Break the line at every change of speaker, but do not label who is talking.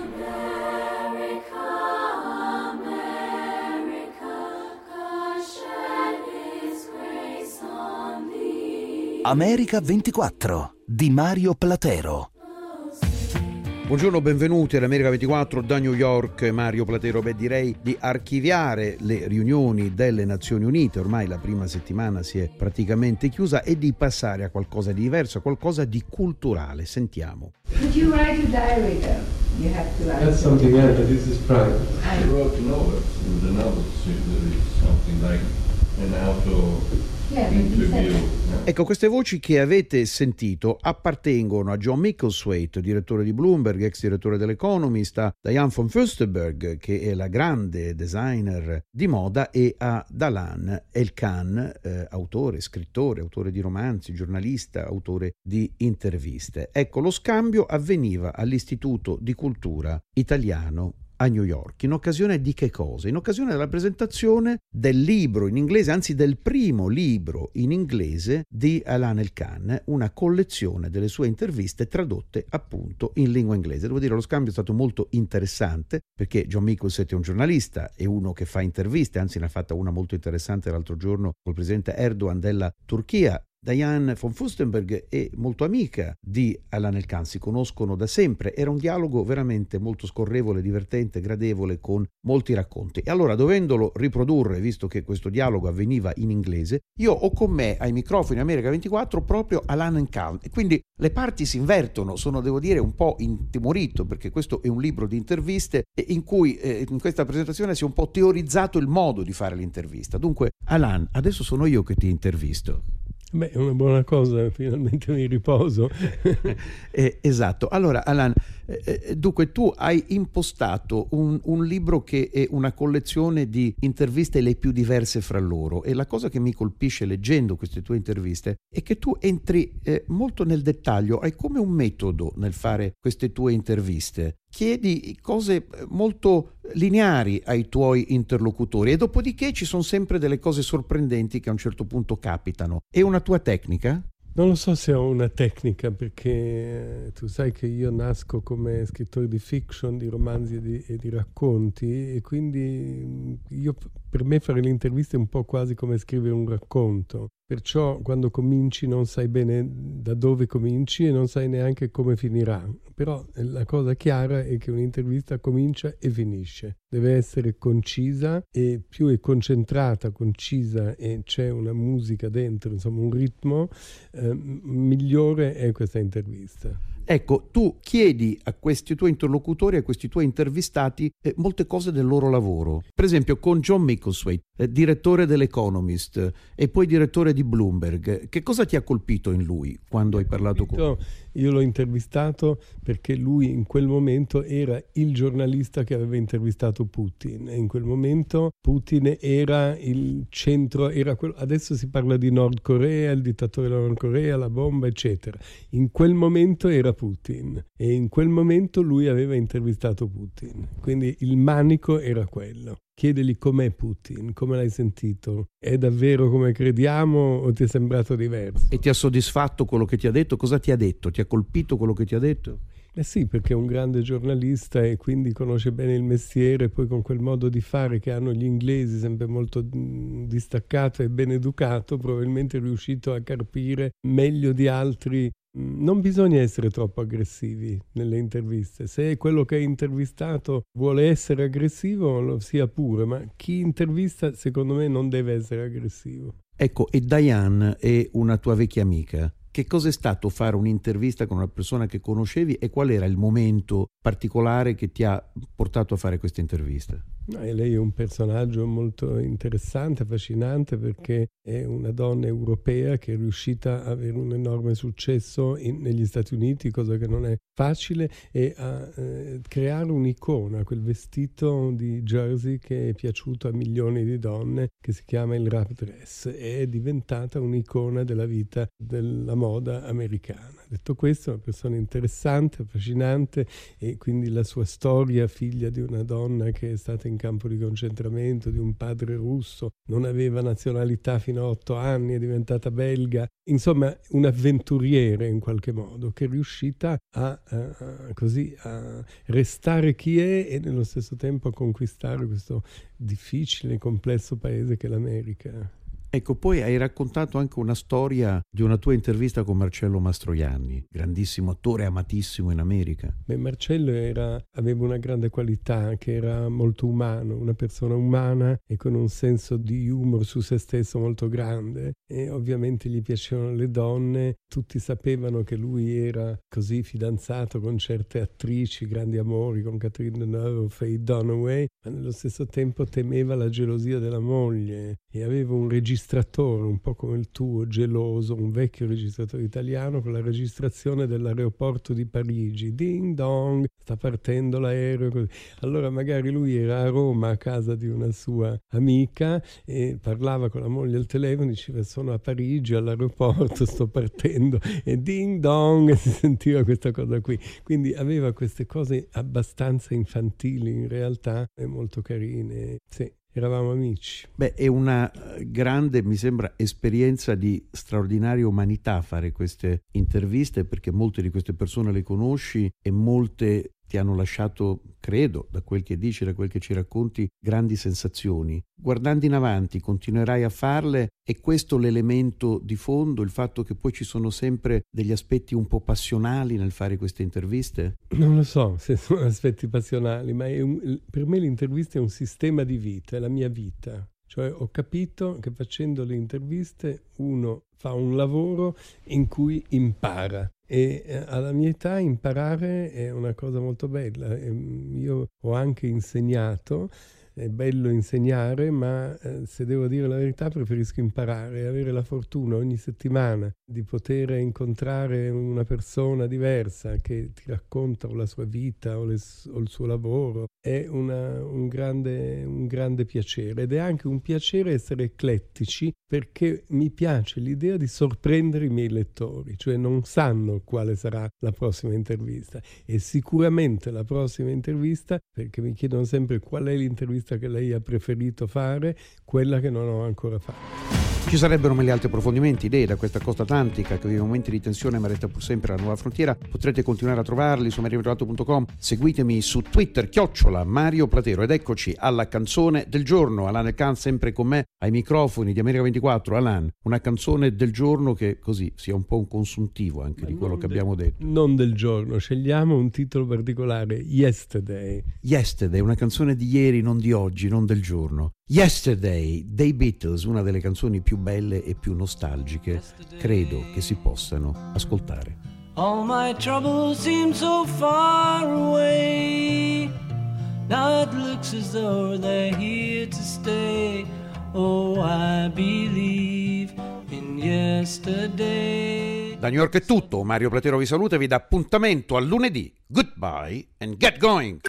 America 24 di Mario Platero.
Buongiorno, benvenuti all'America 24 da New York, Mario Platero. Direi di archiviare le riunioni delle Nazioni Unite, ormai la prima settimana si è praticamente chiusa, e di passare a qualcosa di diverso, a qualcosa di culturale. Sentiamo.
Did you write a diary though? You have to write.
That's something else, but this is private.
I wrote novels. In the novels there is something like an auto interview.
Ecco, queste voci che avete sentito appartengono a John Micklethwait, direttore di Bloomberg, ex direttore dell'Economist, a Diane von Furstenberg, che è la grande designer di moda, e a Dahlan El-Khan, autore, scrittore, autore di romanzi, giornalista, autore di interviste. Ecco, lo scambio avveniva all'Istituto di Cultura Italiano a New York. In occasione di che cosa? In occasione della presentazione del libro in inglese, anzi del primo libro in inglese di Dahlan El-Khan, una collezione delle sue interviste tradotte appunto in lingua inglese. Devo dire, lo scambio è stato molto interessante, perché John Micklethwait è un giornalista, è uno che fa interviste, anzi ne ha fatta una molto interessante l'altro giorno col presidente Erdogan della Turchia. Diane von Furstenberg è molto amica di Dahlan El-Khan, si conoscono da sempre. Era un dialogo veramente molto scorrevole, divertente, gradevole, con molti racconti. E allora, dovendolo riprodurre, visto che questo dialogo avveniva in inglese, io ho con me ai microfoni America 24 proprio Dahlan El-Khan, e quindi le parti si invertono. Sono, devo dire, un po' intimorito, perché questo è un libro di interviste in cui in questa presentazione si è un po' teorizzato il modo di fare l'intervista. Dunque, Dahlan, adesso sono io che ti intervisto.
Beh, è una buona cosa, finalmente mi riposo.
Esatto. Allora, Dahlan, dunque tu hai impostato un libro che è una collezione di interviste le più diverse fra loro, e la cosa che mi colpisce leggendo queste tue interviste è che tu entri molto nel dettaglio, hai come un metodo nel fare queste tue interviste. Chiedi cose molto lineari ai tuoi interlocutori, e dopodiché ci sono sempre delle cose sorprendenti che a un certo punto capitano. È una tua tecnica?
Non lo so se ho una tecnica, perché tu sai che io nasco come scrittore di fiction, di romanzi e di racconti, e quindi per me fare le interviste è un po' quasi come scrivere un racconto. Perciò quando cominci non sai bene da dove cominci e non sai neanche come finirà. Però la cosa chiara è che un'intervista comincia e finisce. Deve essere concisa, e più è concentrata, concisa, e c'è una musica dentro, insomma un ritmo, migliore è questa intervista.
Ecco, tu chiedi a questi tuoi interlocutori, a questi tuoi intervistati, molte cose del loro lavoro. Per esempio con John Micklethwait, direttore dell'Economist e poi direttore di Bloomberg, che cosa ti ha colpito in lui quando hai parlato con lui?
Io l'ho intervistato perché lui in quel momento era il giornalista che aveva intervistato Putin, e in quel momento Putin era il centro, adesso si parla di Nord Corea, il dittatore della Nord Corea, la bomba, eccetera. In quel momento era Putin, e in quel momento lui aveva intervistato Putin, quindi il manico era quello. Chiedeli com'è Putin, come l'hai sentito, è davvero come crediamo o ti è sembrato diverso?
E ti ha soddisfatto quello che ti ha detto? Cosa ti ha detto? Ti ha colpito quello che ti ha detto?
Sì, perché è un grande giornalista e quindi conosce bene il mestiere, poi con quel modo di fare che hanno gli inglesi, sempre molto distaccato e ben educato, probabilmente è riuscito a carpire meglio di altri. Non bisogna essere troppo aggressivi nelle interviste. Se quello che hai intervistato vuole essere aggressivo, lo sia pure, ma chi intervista secondo me non deve essere aggressivo.
Ecco, e Diane è una tua vecchia amica. Che cosa è stato fare un'intervista con una persona che conoscevi, e qual era il momento particolare che ti ha portato a fare questa intervista?
Lei è un personaggio molto interessante, affascinante, perché è una donna europea che è riuscita a avere un enorme successo negli Stati Uniti, cosa che non è facile, e a creare un'icona, quel vestito di jersey che è piaciuto a milioni di donne, che si chiama il wrap dress, e è diventata un'icona della vita della moda americana. Detto questo, è una persona interessante, affascinante, e quindi la sua storia, figlia di una donna che è stata in campo di concentramento, di un padre russo, non aveva nazionalità fino a 8 anni, è diventata belga, insomma un avventuriere in qualche modo, che è riuscita a restare chi è e nello stesso tempo a conquistare questo difficile e complesso paese che è l'America.
Ecco, poi hai raccontato anche una storia di una tua intervista con Marcello Mastroianni, grandissimo attore, amatissimo in America.
Beh, Marcello aveva una grande qualità, che era molto umano, una persona umana e con un senso di humor su se stesso molto grande, e ovviamente gli piacevano le donne, tutti sapevano che lui era così fidanzato con certe attrici, grandi amori, con Catherine Deneuve o Faye Dunaway, ma nello stesso tempo temeva la gelosia della moglie e aveva un registratore un po' come il tuo, geloso, un vecchio registratore italiano con la registrazione dell'aeroporto di Parigi, ding dong, sta partendo l'aereo, così. Allora magari lui era a Roma a casa di una sua amica e parlava con la moglie al telefono, diceva sono a Parigi all'aeroporto, sto partendo, e ding dong, e si sentiva questa cosa qui. Quindi aveva queste cose abbastanza infantili in realtà e molto carine, sì. Eravamo amici.
Beh, è una grande, mi sembra, esperienza di straordinaria umanità fare queste interviste, perché molte di queste persone le conosci e molte ti hanno lasciato, credo, da quel che dici, da quel che ci racconti, grandi sensazioni. Guardando in avanti, continuerai a farle? È questo l'elemento di fondo, il fatto che poi ci sono sempre degli aspetti un po' passionali nel fare queste interviste?
Non lo so se sono aspetti passionali, ma per me l'intervista è un sistema di vita, è la mia vita. Cioè ho capito che facendo le interviste uno fa un lavoro in cui impara. E alla mia età imparare è una cosa molto bella. Io ho anche insegnato, è bello insegnare, ma se devo dire la verità preferisco imparare e avere la fortuna ogni settimana di poter incontrare una persona diversa che ti racconta o la sua vita o il suo lavoro. È un grande piacere, ed è anche un piacere essere eclettici, perché mi piace l'idea di sorprendere i miei lettori, cioè non sanno quale sarà la prossima intervista, e sicuramente la prossima intervista, perché mi chiedono sempre qual è l'intervista che lei ha preferito fare, quella che non ho ancora fatto.
Ci sarebbero mille altri approfondimenti, idee da questa costa atlantica che vive momenti di tensione ma resta pur sempre la nuova frontiera. Potrete continuare a trovarli su marioplatero.com. Seguitemi su Twitter, @Mario Platero. Ed eccoci alla canzone del giorno. Alain Elkann sempre con me ai microfoni di America 24. Alain, una canzone del giorno che così sia un po' un consuntivo anche di quello che abbiamo detto.
Non del giorno, scegliamo un titolo particolare, Yesterday.
Yesterday, una canzone di ieri, non di oggi, non del giorno. Yesterday dei Beatles, una delle canzoni più belle e più nostalgiche, credo che si possano ascoltare.
All my troubles seem so far away. Now it looks as though they're here to stay. Oh, I believe in yesterday.
Da New York è tutto, Mario Platero vi saluta e vi dà appuntamento a lunedì. Goodbye and get going!